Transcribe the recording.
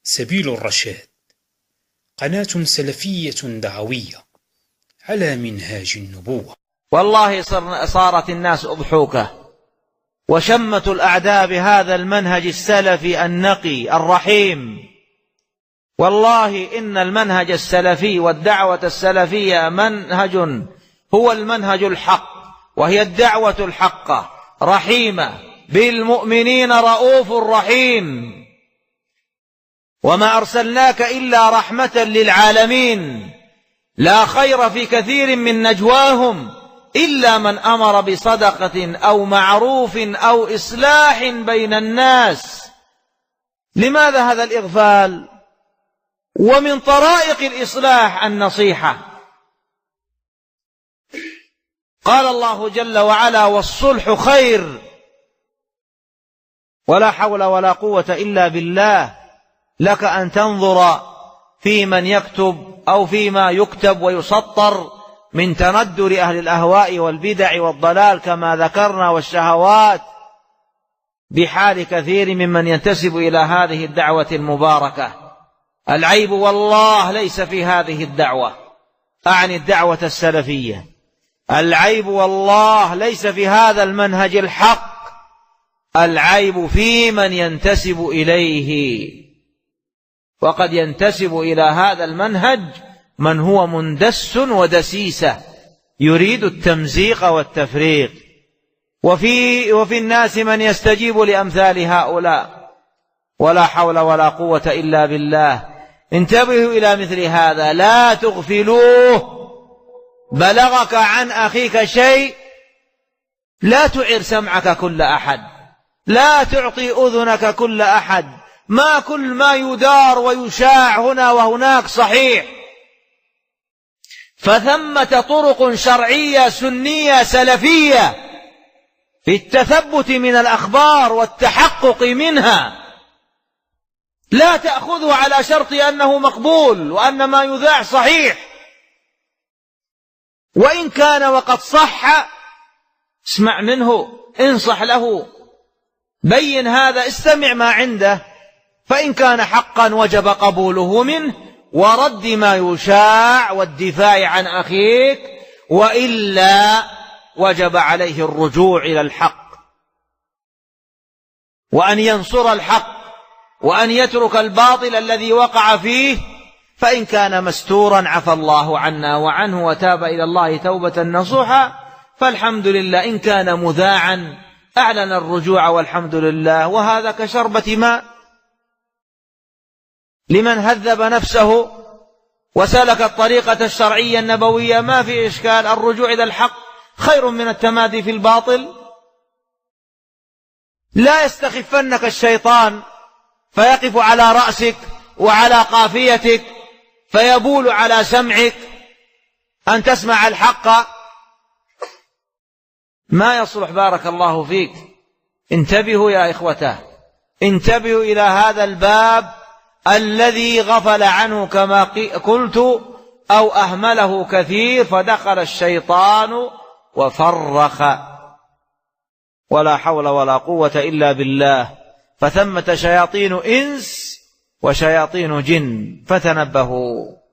سبيل الرشاد، قناة سلفية دعوية على منهاج النبوة. والله صارت الناس أضحوكة، وشمت الأعداء بهذا المنهج السلفي النقي الرحيم. والله إن المنهج السلفي والدعوة السلفية منهج هو المنهج الحق، وهي الدعوة الحقة رحيمة بالمؤمنين رؤوف رحيم. وما أرسلناك إلا رحمة للعالمين، لا خير في كثير من نجواهم إلا من أمر بصدقة أو معروف أو إصلاح بين الناس. لماذا هذا الإغفال؟ ومن طرائق الإصلاح النصيحة. قال الله جل وعلا: والصلح خير، ولا حول ولا قوة إلا بالله. لك أن تنظر في من يكتب أو فيما يكتب ويسطر من تندر أهل الأهواء والبدع والضلال كما ذكرنا والشهوات بحال كثير ممن ينتسب إلى هذه الدعوة المباركة. العيب والله ليس في هذه الدعوة، أعني الدعوة السلفية. العيب والله ليس في هذا المنهج الحق، العيب في من ينتسب إليه. وقد ينتسب إلى هذا المنهج من هو مندس ودسيسة يريد التمزيق والتفريق. وفي الناس من يستجيب لأمثال هؤلاء، ولا حول ولا قوة إلا بالله. انتبهوا إلى مثل هذا، لا تغفلوه. بلغك عن أخيك شيء، لا تعر سمعك كل أحد، لا تعطي أذنك كل أحد. ما كل ما يدار ويشاع هنا وهناك صحيح، فثمة طرق شرعية سنية سلفية في التثبت من الأخبار والتحقق منها. لا تأخذه على شرط أنه مقبول وأن ما يذاع صحيح، وإن كان وقد صح اسمع منه، انصح له، بين هذا، استمع ما عنده، فإن كان حقا وجب قبوله منه ورد ما يشاع والدفاع عن أخيك، وإلا وجب عليه الرجوع إلى الحق وأن ينصر الحق وأن يترك الباطل الذي وقع فيه. فإن كان مستورا عفى الله عنا وعنه وتاب إلى الله توبة نصوحا فالحمد لله. إن كان مذاعا أعلن الرجوع والحمد لله، وهذا كشربة ماء لمن هذب نفسه وسلك الطريقة الشرعية النبوية. ما في إشكال، الرجوع إلى الحق خير من التمادي في الباطل. لا يستخفنك الشيطان فيقف على رأسك وعلى قافيتك فيبول على سمعك أن تسمع الحق، ما يصلح. بارك الله فيك. انتبهوا يا إخوته، انتبهوا إلى هذا الباب الذي غفل عنه كما قلت أو أهمله كثير، فدخل الشيطان وفرخ. ولا حول ولا قوة إلا بالله. فثمة شياطين إنس وشياطين جن، فتنبهوا.